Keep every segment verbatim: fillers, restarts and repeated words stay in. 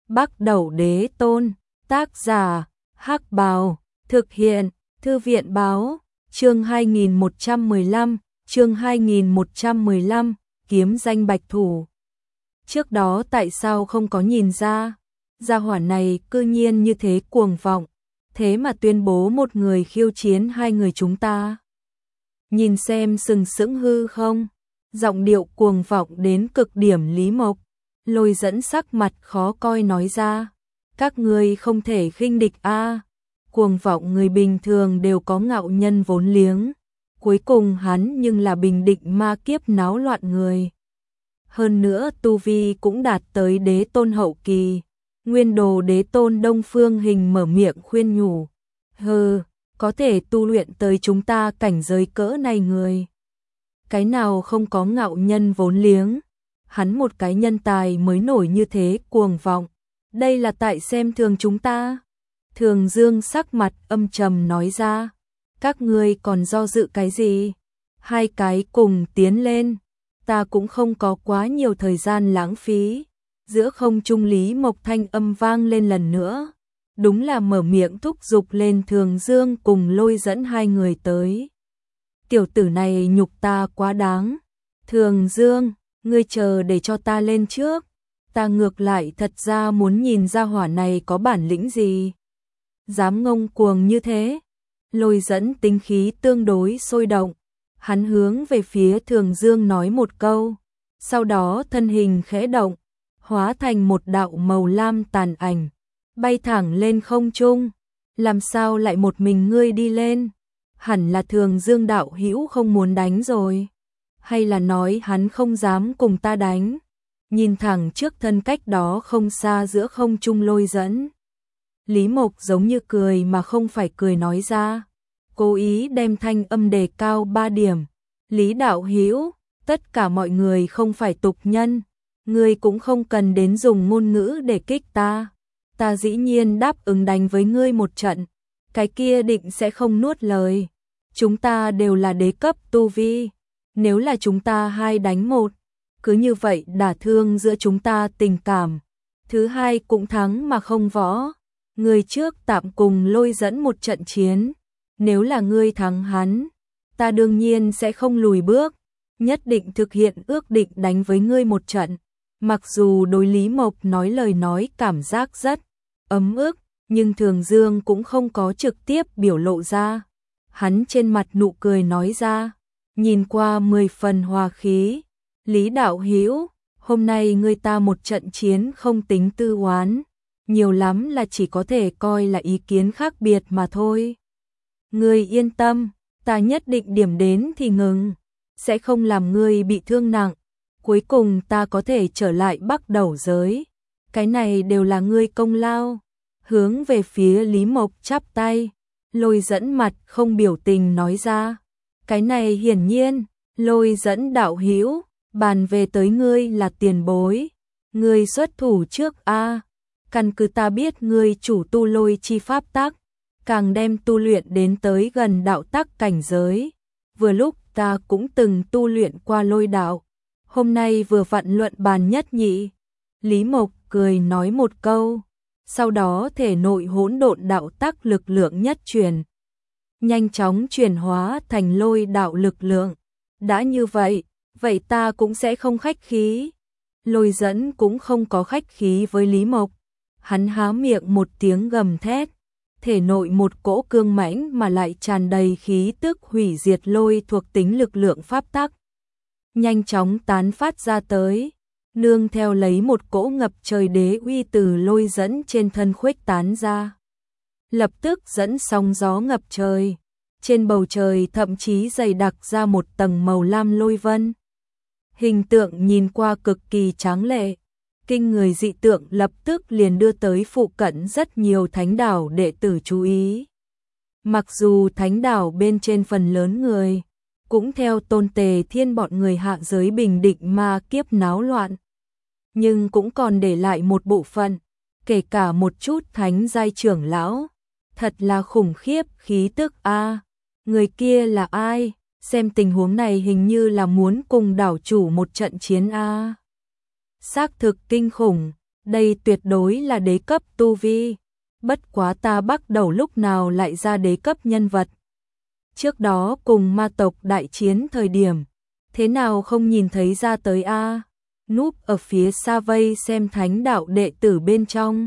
Bắc Đẩu Đế Tôn, tác giả, Hắc Bào, thực hiện, Thư viện Báo, chương hai nghìn một trăm mười lăm, chương hai nghìn một trăm mười lăm, kiếm danh bạch thủ. Trước đó tại sao không có nhìn ra, gia hỏa này cư nhiên như thế cuồng vọng, thế mà tuyên bố một người khiêu chiến hai người chúng ta. Nhìn xem sừng sững hư không, giọng điệu cuồng vọng đến cực điểm Lý Mộc, Lôi Dẫn sắc mặt khó coi nói ra, các ngươi không thể khinh địch a. Cuồng vọng người bình thường đều có ngạo nhân vốn liếng, cuối cùng hắn nhưng là bình định ma kiếp náo loạn người. Hơn nữa tu vi cũng đạt tới đế tôn hậu kỳ. Nguyên đồ đế tôn Đông Phương Hình mở miệng khuyên nhủ, hừ, có thể tu luyện tới chúng ta cảnh giới cỡ này người. Cái nào không có ngạo nhân vốn liếng, hắn một cái nhân tài mới nổi như thế cuồng vọng, đây là tại xem thường chúng ta. Thường Dương sắc mặt âm trầm nói ra, các ngươi còn do dự cái gì, hai cái cùng tiến lên, ta cũng không có quá nhiều thời gian lãng phí. Giữa không trung Lý Mộc thanh âm vang lên lần nữa, đúng là mở miệng thúc giục lên Thường Dương cùng Lôi Dẫn hai người tới. Tiểu tử này nhục ta quá đáng, Thường Dương, ngươi chờ để cho ta lên trước, ta ngược lại thật ra muốn nhìn ra hỏa này có bản lĩnh gì. Dám ngông cuồng như thế, Lôi Dẫn tính khí tương đối sôi động, hắn hướng về phía Thường Dương nói một câu, sau đó thân hình khẽ động, hóa thành một đạo màu lam tàn ảnh, bay thẳng lên không trung. Làm sao lại một mình ngươi đi lên? Hẳn là Thường Dương đạo hữu không muốn đánh rồi, hay là nói hắn không dám cùng ta đánh? Nhìn thẳng trước thân cách đó không xa giữa không trung Lôi Dẫn, Lý Mộc giống như cười mà không phải cười nói ra, cố ý đem thanh âm đề cao ba điểm. Lý đạo hữu, tất cả mọi người không phải tục nhân, ngươi cũng không cần đến dùng ngôn ngữ để kích ta. Ta dĩ nhiên đáp ứng đánh với ngươi một trận, cái kia định sẽ không nuốt lời. Chúng ta đều là đế cấp tu vi, nếu là chúng ta hai đánh một, cứ như vậy đả thương giữa chúng ta tình cảm. Thứ hai cũng thắng mà không võ. Ngươi trước tạm cùng Lôi Dẫn một trận chiến, nếu là ngươi thắng hắn, ta đương nhiên sẽ không lùi bước, nhất định thực hiện ước định đánh với ngươi một trận. Mặc dù đối Lý Mộc nói lời nói cảm giác rất ấm ức, nhưng Thường Dương cũng không có trực tiếp biểu lộ ra. Hắn trên mặt nụ cười nói ra, nhìn qua mười phần hòa khí, Lý đạo hữu, hôm nay ngươi ta một trận chiến không tính tư oán, nhiều lắm là chỉ có thể coi là ý kiến khác biệt mà thôi. Ngươi yên tâm, ta nhất định điểm đến thì ngừng, sẽ không làm ngươi bị thương nặng. Cuối cùng ta có thể trở lại Bắc Đẩu giới, cái này đều là ngươi công lao. Hướng về phía Lý Mộc chắp tay, Lôi Dẫn mặt không biểu tình nói ra, cái này hiển nhiên, Lôi Dẫn đạo hữu, bàn về tới ngươi là tiền bối, ngươi xuất thủ trước a. Căn cứ ta biết ngươi chủ tu lôi chi pháp tắc, càng đem tu luyện đến tới gần đạo tắc cảnh giới, vừa lúc ta cũng từng tu luyện qua lôi đạo. Hôm nay vừa vặn luận bàn nhất nhị. Lý Mộc cười nói một câu, sau đó thể nội hỗn độn đạo tắc lực lượng nhất truyền, nhanh chóng chuyển hóa thành lôi đạo lực lượng. Đã như vậy, vậy ta cũng sẽ không khách khí. Lôi Dẫn cũng không có khách khí với Lý Mộc, hắn há miệng một tiếng gầm thét, thể nội một cỗ cương mãnh mà lại tràn đầy khí tức hủy diệt lôi thuộc tính lực lượng pháp tắc nhanh chóng tán phát ra tới, nương theo lấy một cỗ ngập trời đế uy từ Lôi Dẫn trên thân khuếch tán ra. Lập tức dẫn sóng gió ngập trời, trên bầu trời thậm chí dày đặc ra một tầng màu lam lôi vân. Hình tượng nhìn qua cực kỳ tráng lệ, kinh người dị tượng lập tức liền đưa tới phụ cận rất nhiều thánh đảo đệ tử chú ý. Mặc dù thánh đảo bên trên phần lớn người cũng theo Tôn Tề Thiên bọn người hạ giới bình định ma kiếp náo loạn, nhưng cũng còn để lại một bộ phận, kể cả một chút thánh giai trưởng lão. Thật là khủng khiếp khí tức a. Người kia là ai? Xem tình huống này hình như là muốn cùng đảo chủ một trận chiến a. Xác thực kinh khủng, Đây tuyệt đối là đế cấp tu vi. Bất quá ta bắt đầu lúc nào lại ra đế cấp nhân vật. Trước đó cùng ma tộc đại chiến thời điểm, thế nào không nhìn thấy ra tới a? Núp ở phía xa vây xem thánh đạo đệ tử bên trong.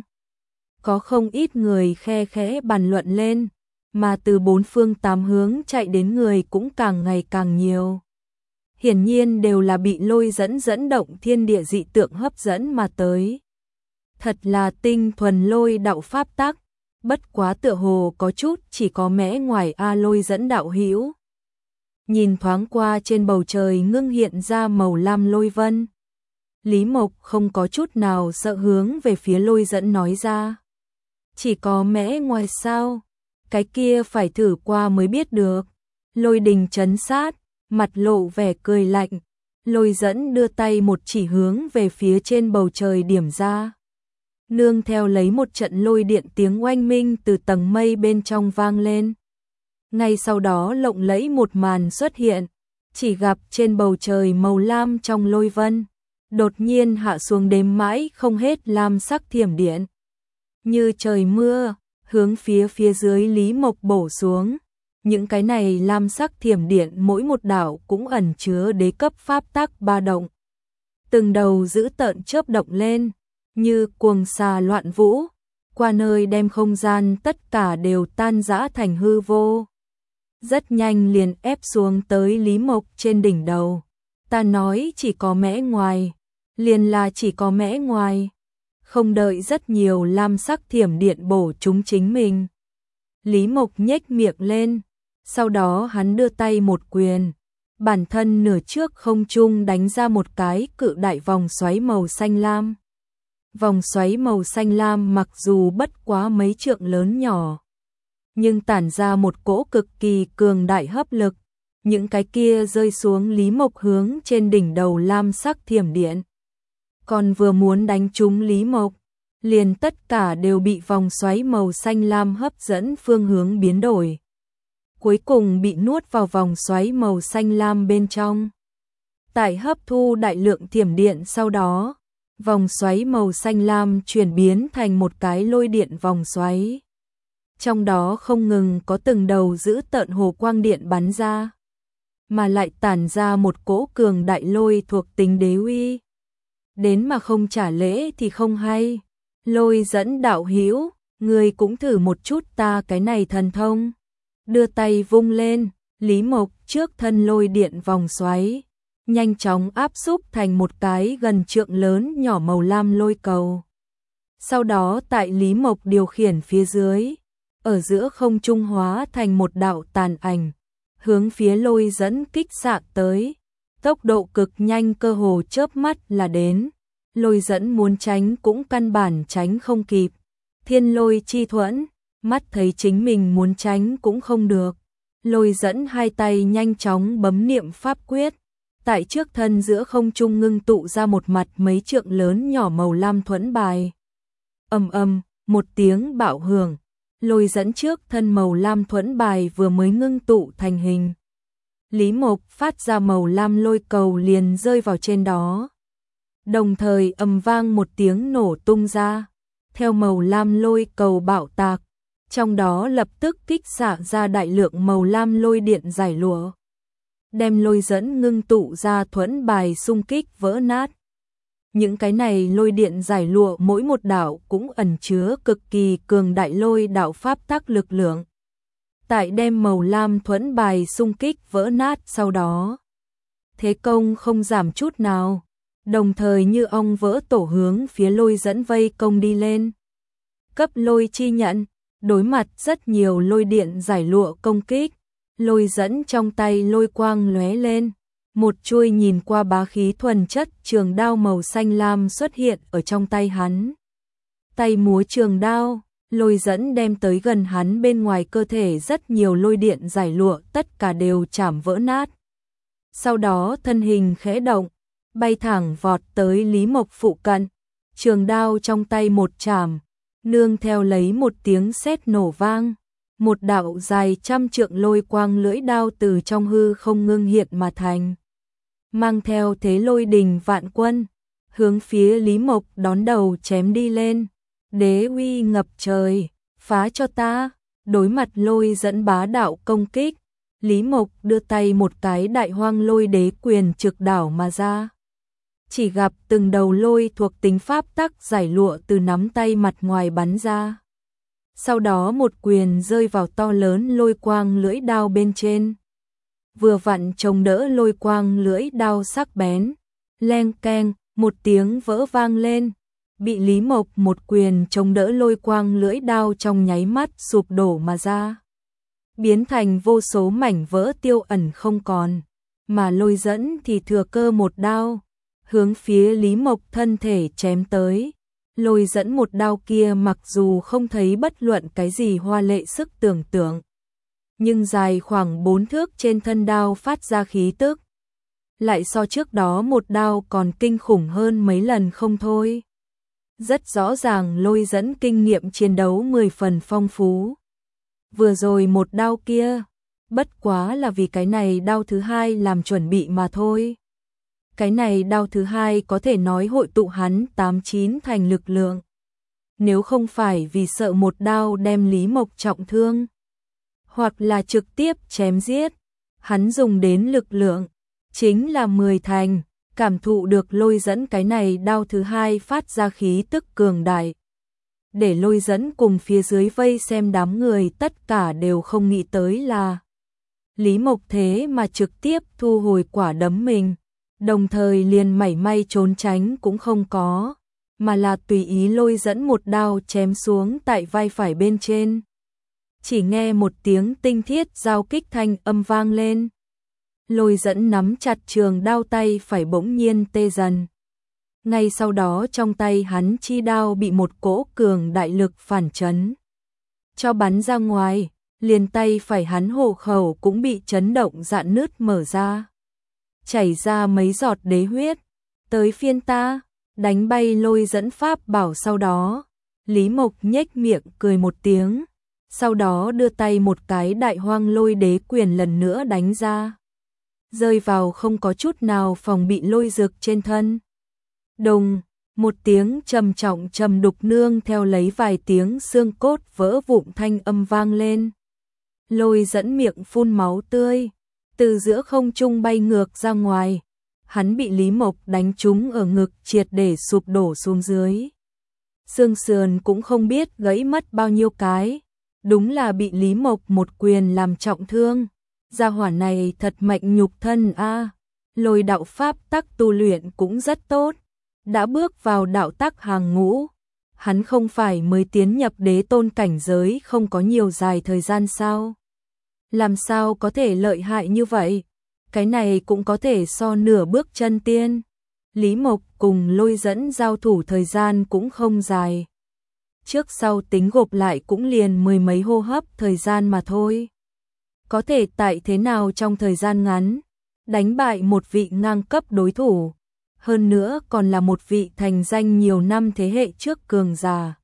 Có không ít người khe khẽ bàn luận lên, mà từ bốn phương tám hướng chạy đến người cũng càng ngày càng nhiều. Hiển nhiên đều là bị lôi dẫn dẫn động thiên địa dị tượng hấp dẫn mà tới. Thật là tinh thuần lôi đạo pháp tắc, bất quá tựa hồ có chút chỉ có mẽ ngoài a lôi dẫn đạo hữu. Nhìn thoáng qua trên bầu trời ngưng hiện ra màu lam lôi vân. Lý Mộc không có chút nào sợ hướng về phía lôi dẫn nói ra. Chỉ có mẽ ngoài sao? Cái kia phải thử qua mới biết được. Lôi đình trấn sát, mặt lộ vẻ cười lạnh. Lôi dẫn đưa tay một chỉ hướng về phía trên bầu trời điểm ra. Nương theo lấy một trận lôi điện tiếng oanh minh từ tầng mây bên trong vang lên. Ngay sau đó lộng lẫy một màn xuất hiện, chỉ gặp trên bầu trời màu lam trong lôi vân, đột nhiên hạ xuống đếm mãi không hết lam sắc thiểm điện. Như trời mưa, hướng phía phía dưới Lý Mộc bổ xuống. Những cái này lam sắc thiểm điện mỗi một đảo cũng ẩn chứa đế cấp pháp tắc ba động. Từng đầu dữ tợn chớp động lên, như cuồng xà loạn vũ, qua nơi đem không gian tất cả đều tan rã thành hư vô. Rất nhanh liền ép xuống tới Lý Mộc trên đỉnh đầu. Ta nói chỉ có mẽ ngoài, liền là chỉ có mẽ ngoài. Không đợi rất nhiều lam sắc thiểm điện bổ chúng chính mình. Lý Mộc nhếch miệng lên, sau đó hắn đưa tay một quyền, bản thân nửa trước không trung đánh ra một cái cự đại vòng xoáy màu xanh lam. Vòng xoáy màu xanh lam mặc dù bất quá mấy trượng lớn nhỏ, nhưng tản ra một cỗ cực kỳ cường đại hấp lực. Những cái kia rơi xuống Lý Mộc hướng trên đỉnh đầu lam sắc thiểm điện. Còn vừa muốn đánh trúng Lý Mộc, liền tất cả đều bị vòng xoáy màu xanh lam hấp dẫn phương hướng biến đổi. Cuối cùng bị nuốt vào vòng xoáy màu xanh lam bên trong. Tại hấp thu đại lượng thiểm điện sau đó, vòng xoáy màu xanh lam chuyển biến thành một cái lôi điện vòng xoáy. Trong đó không ngừng có từng đầu giữ tợn hồ quang điện bắn ra, mà lại tản ra một cỗ cường đại lôi thuộc tính đế uy. Đến mà không trả lễ thì không hay. Lôi dẫn đạo hữu, người cũng thử một chút ta cái này thần thông. Đưa tay vung lên, Lý Mộc trước thân lôi điện vòng xoáy, nhanh chóng áp xúc thành một cái gần trượng lớn nhỏ màu lam lôi cầu. Sau đó tại Lý Mộc điều khiển phía dưới, ở giữa không trung hóa thành một đạo tàn ảnh, hướng phía lôi dẫn kích xạ tới. Tốc độ cực nhanh, cơ hồ chớp mắt là đến. Lôi dẫn muốn tránh cũng căn bản tránh không kịp. Thiên lôi chi thuẫn, mắt thấy chính mình muốn tránh cũng không được. Lôi dẫn hai tay nhanh chóng bấm niệm pháp quyết. Tại trước thân giữa không trung ngưng tụ ra một mặt mấy trượng lớn nhỏ màu lam thuẫn bài. Ầm ầm, một tiếng bạo hưởng. Lôi dẫn trước thân màu lam thuẫn bài vừa mới ngưng tụ thành hình. Lý Mộc phát ra màu lam lôi cầu liền rơi vào trên đó. Đồng thời ầm vang một tiếng nổ tung ra. Theo màu lam lôi cầu bạo tạc, trong đó lập tức kích xạ ra đại lượng màu lam lôi điện giải lụa. Đem lôi dẫn ngưng tụ ra thuẫn bài xung kích vỡ nát. Những cái này lôi điện giải lụa mỗi một đạo cũng ẩn chứa cực kỳ cường đại lôi đạo pháp tắc lực lượng. Tại đem màu lam thuẫn bài xung kích vỡ nát sau đó, thế công không giảm chút nào, đồng thời như ong vỡ tổ hướng phía lôi dẫn vây công đi lên. Cấp lôi chi nhận, đối mặt rất nhiều lôi điện giải lụa công kích, lôi dẫn trong tay lôi quang lóe lên, một chuôi nhìn qua bá khí thuần chất trường đao màu xanh lam xuất hiện ở trong tay hắn. Tay múa trường đao, lôi dẫn đem tới gần hắn bên ngoài cơ thể rất nhiều lôi điện giải lụa tất cả đều chảm vỡ nát. Sau đó thân hình khẽ động, bay thẳng vọt tới Lý Mộc phụ cận, trường đao trong tay một chảm, nương theo lấy một tiếng sét nổ vang, một đạo dài trăm trượng lôi quang lưỡi đao từ trong hư không ngưng hiện mà thành. Mang theo thế lôi đình vạn quân, hướng phía Lý Mộc đón đầu chém đi lên. Đế uy ngập trời, phá cho ta. Đối mặt Lôi Dẫn bá đạo công kích, Lý Mộc đưa tay một cái đại hoang lôi đế quyền trực đảo mà ra. Chỉ gặp từng đầu lôi thuộc tính pháp tắc giải lụa từ nắm tay mặt ngoài bắn ra. Sau đó một quyền rơi vào to lớn lôi quang lưỡi đao bên trên. Vừa vặn chống đỡ lôi quang lưỡi đao sắc bén. Leng keng, một tiếng vỡ vang lên. Bị Lý Mộc một quyền chống đỡ lôi quang lưỡi đao trong nháy mắt sụp đổ mà ra. Biến thành vô số mảnh vỡ tiêu ẩn không còn. Mà Lôi Dẫn thì thừa cơ một đao, hướng phía Lý Mộc thân thể chém tới. Lôi Dẫn một đao kia mặc dù không thấy bất luận cái gì hoa lệ sức tưởng tượng, nhưng dài khoảng bốn thước trên thân đao phát ra khí tức, lại so trước đó một đao còn kinh khủng hơn mấy lần không thôi. Rất rõ ràng Lôi Dẫn kinh nghiệm chiến đấu mười phần phong phú. Vừa rồi một đao kia, bất quá là vì cái này đao thứ hai làm chuẩn bị mà thôi. Cái này đao thứ hai có thể nói hội tụ hắn tám chín thành lực lượng. Nếu không phải vì sợ một đao đem Lý Mộc trọng thương, hoặc là trực tiếp chém giết, hắn dùng đến lực lượng, chính là mười thành. Cảm thụ được Lôi Dẫn cái này đao thứ hai phát ra khí tức cường đại. Để Lôi Dẫn cùng phía dưới vây xem đám người tất cả đều không nghĩ tới là Lý Mộc thế mà trực tiếp thu hồi quả đấm mình, đồng thời liền mảy may trốn tránh cũng không có, mà là tùy ý Lôi Dẫn một đao chém xuống tại vai phải bên trên. Chỉ nghe một tiếng tinh thiết giao kích thanh âm vang lên. Lôi Dẫn nắm chặt trường đao tay phải bỗng nhiên tê dần. Ngay sau đó trong tay hắn chi đao bị một cỗ cường đại lực phản chấn cho bắn ra ngoài, liền tay phải hắn hộ khẩu cũng bị chấn động rạn nứt mở ra, chảy ra mấy giọt đế huyết. Tới phiên ta, đánh bay Lôi Dẫn pháp bảo. Sau đó Lý Mộc nhếch miệng cười một tiếng, sau đó đưa tay một cái đại hoang lôi đế quyền lần nữa đánh ra, rơi vào không có chút nào phòng bị lôi dược trên thân. Đùng, một tiếng trầm trọng trầm đục nương theo lấy vài tiếng xương cốt vỡ vụn thanh âm vang lên. Lôi Dẫn miệng phun máu tươi, từ giữa không trung bay ngược ra ngoài. Hắn bị Lý Mộc đánh trúng ở ngực triệt để sụp đổ xuống dưới. Xương sườn cũng không biết gãy mất bao nhiêu cái, đúng là bị Lý Mộc một quyền làm trọng thương. Gia hỏa này thật mạnh nhục thân a. À. Lôi đạo pháp tắc tu luyện cũng rất tốt, đã bước vào đạo tắc hàng ngũ. Hắn không phải mới tiến nhập đế tôn cảnh giới không có nhiều dài thời gian sao? Làm sao có thể lợi hại như vậy? Cái này cũng có thể so nửa bước chân tiên. Lý Mộc cùng Lôi Dẫn giao thủ thời gian cũng không dài, trước sau tính gộp lại cũng liền mười mấy hô hấp thời gian mà thôi. Có thể tại thế nào trong thời gian ngắn đánh bại một vị ngang cấp đối thủ, hơn nữa còn là một vị thành danh nhiều năm thế hệ trước cường giả.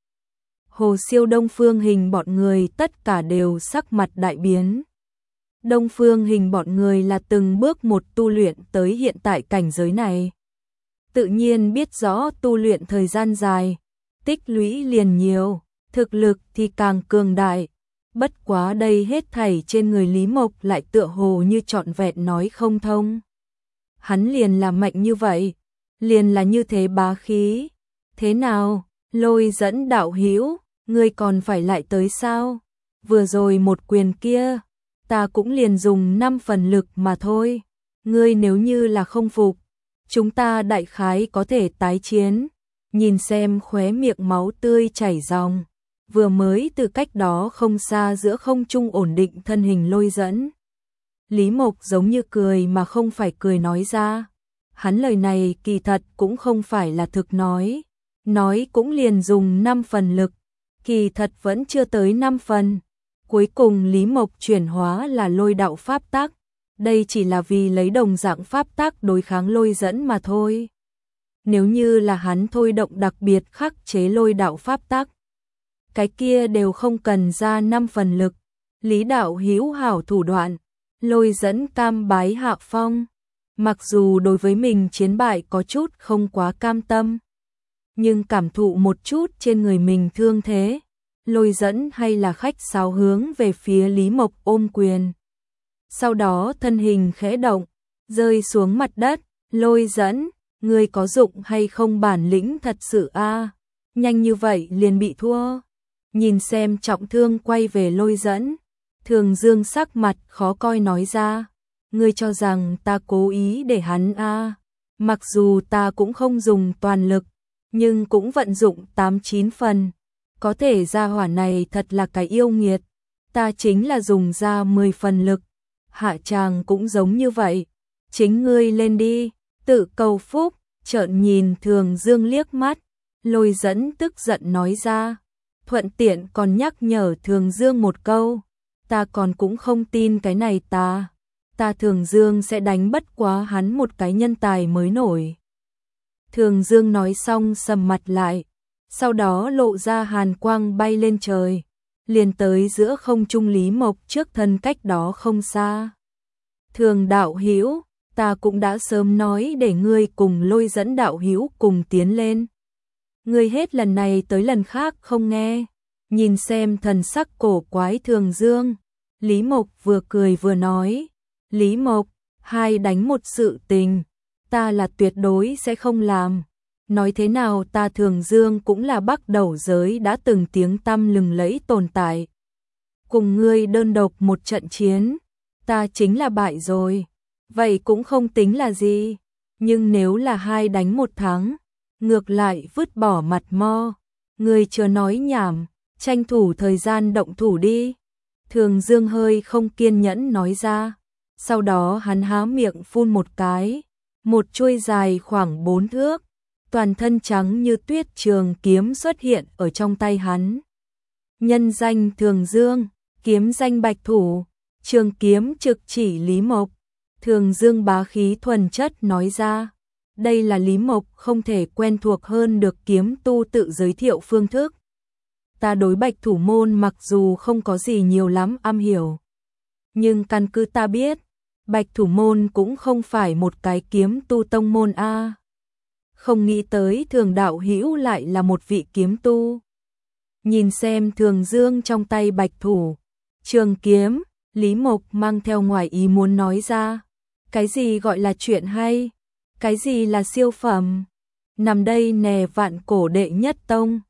Hồ Siêu, Đông Phương Hình bọn người tất cả đều sắc mặt đại biến. Đông Phương Hình bọn người là từng bước một tu luyện tới hiện tại cảnh giới này, tự nhiên biết rõ tu luyện thời gian dài, tích lũy liền nhiều, thực lực thì càng cường đại. Bất quá đây hết thảy trên người Lý Mộc lại tựa hồ như trọn vẹn nói không thông. Hắn liền là mạnh như vậy, liền là như thế bá khí. Thế nào, Lôi Dẫn đạo hữu, ngươi còn phải lại tới sao? Vừa rồi một quyền kia, ta cũng liền dùng năm phần lực mà thôi. Ngươi nếu như là không phục, chúng ta đại khái có thể tái chiến. Nhìn xem khóe miệng máu tươi chảy ròng, vừa mới từ cách đó không xa giữa không trung ổn định thân hình Lôi Dẫn. Lý Mộc giống như cười mà không phải cười nói ra. Hắn lời này kỳ thật cũng không phải là thực nói, nói cũng liền dùng năm phần lực, kỳ thật vẫn chưa tới năm phần. Cuối cùng Lý Mộc chuyển hóa là lôi đạo pháp tắc, đây chỉ là vì lấy đồng dạng pháp tắc đối kháng Lôi Dẫn mà thôi. Nếu như là hắn thôi động đặc biệt khắc chế lôi đạo pháp tắc, cái kia đều không cần ra năm phần lực. Lý đạo hữu hảo thủ đoạn, Lôi Dẫn cam bái hạ phong. Mặc dù đối với mình chiến bại có chút không quá cam tâm, nhưng cảm thụ một chút trên người mình thương thế, Lôi Dẫn hay là khách sáo hướng về phía Lý Mộc ôm quyền. Sau đó thân hình khẽ động, rơi xuống mặt đất, Lôi Dẫn, ngươi có dụng hay không bản lĩnh thật sự a, nhanh như vậy liền bị thua. Nhìn xem trọng thương quay về Lôi Dẫn, Thường Dương sắc mặt khó coi nói ra, ngươi cho rằng ta cố ý để hắn a, mặc dù ta cũng không dùng toàn lực, nhưng cũng vận dụng tám chín phần, có thể gia hỏa này thật là cái yêu nghiệt, ta chính là dùng ra mười phần lực, hạ tràng cũng giống như vậy, chính ngươi lên đi, tự cầu phúc. Trợn nhìn Thường Dương liếc mắt, Lôi Dẫn tức giận nói ra, thuận tiện còn nhắc nhở Thường Dương một câu, ta còn cũng không tin cái này ta, ta Thường Dương sẽ đánh bất quá hắn một cái nhân tài mới nổi. Thường Dương nói xong sầm mặt lại, sau đó lộ ra hàn quang bay lên trời, liền tới giữa không trung Lý Mộc trước thân cách đó không xa. Thường đạo hữu, ta cũng đã sớm nói để ngươi cùng Lôi Dẫn đạo hữu cùng tiến lên. Ngươi hết lần này tới lần khác không nghe, nhìn xem thần sắc cổ quái Thường Dương. Lý Mộc vừa cười vừa nói, Lý Mộc, hai đánh một sự tình, ta là tuyệt đối sẽ không làm. Nói thế nào ta Thường Dương cũng là Bắc Đầu giới đã từng tiếng tăm lừng lẫy tồn tại. Cùng ngươi đơn độc một trận chiến, ta chính là bại rồi. Vậy cũng không tính là gì, nhưng nếu là hai đánh một thắng, ngược lại vứt bỏ mặt mo, người chưa nói nhảm, tranh thủ thời gian động thủ đi. Thường Dương hơi không kiên nhẫn nói ra, sau đó hắn há miệng phun một cái, một chuôi dài khoảng bốn thước, toàn thân trắng như tuyết trường kiếm xuất hiện ở trong tay hắn. Nhân danh Thường Dương, kiếm danh Bạch Thủ, trường kiếm trực chỉ Lý Mộc. Thường Dương bá khí thuần chất nói ra, đây là Lý Mộc không thể quen thuộc hơn được kiếm tu tự giới thiệu phương thức. Ta đối Bạch Thủ môn mặc dù không có gì nhiều lắm am hiểu, nhưng căn cứ ta biết, Bạch Thủ môn cũng không phải một cái kiếm tu tông môn a. Không nghĩ tới Thường đạo hữu lại là một vị kiếm tu. Nhìn xem Thường Dương trong tay Bạch Thủ trường kiếm, Lý Mộc mang theo ngoài ý muốn nói ra, cái gì gọi là chuyện hay, cái gì là siêu phẩm, nằm đây nè vạn cổ đệ nhất tông,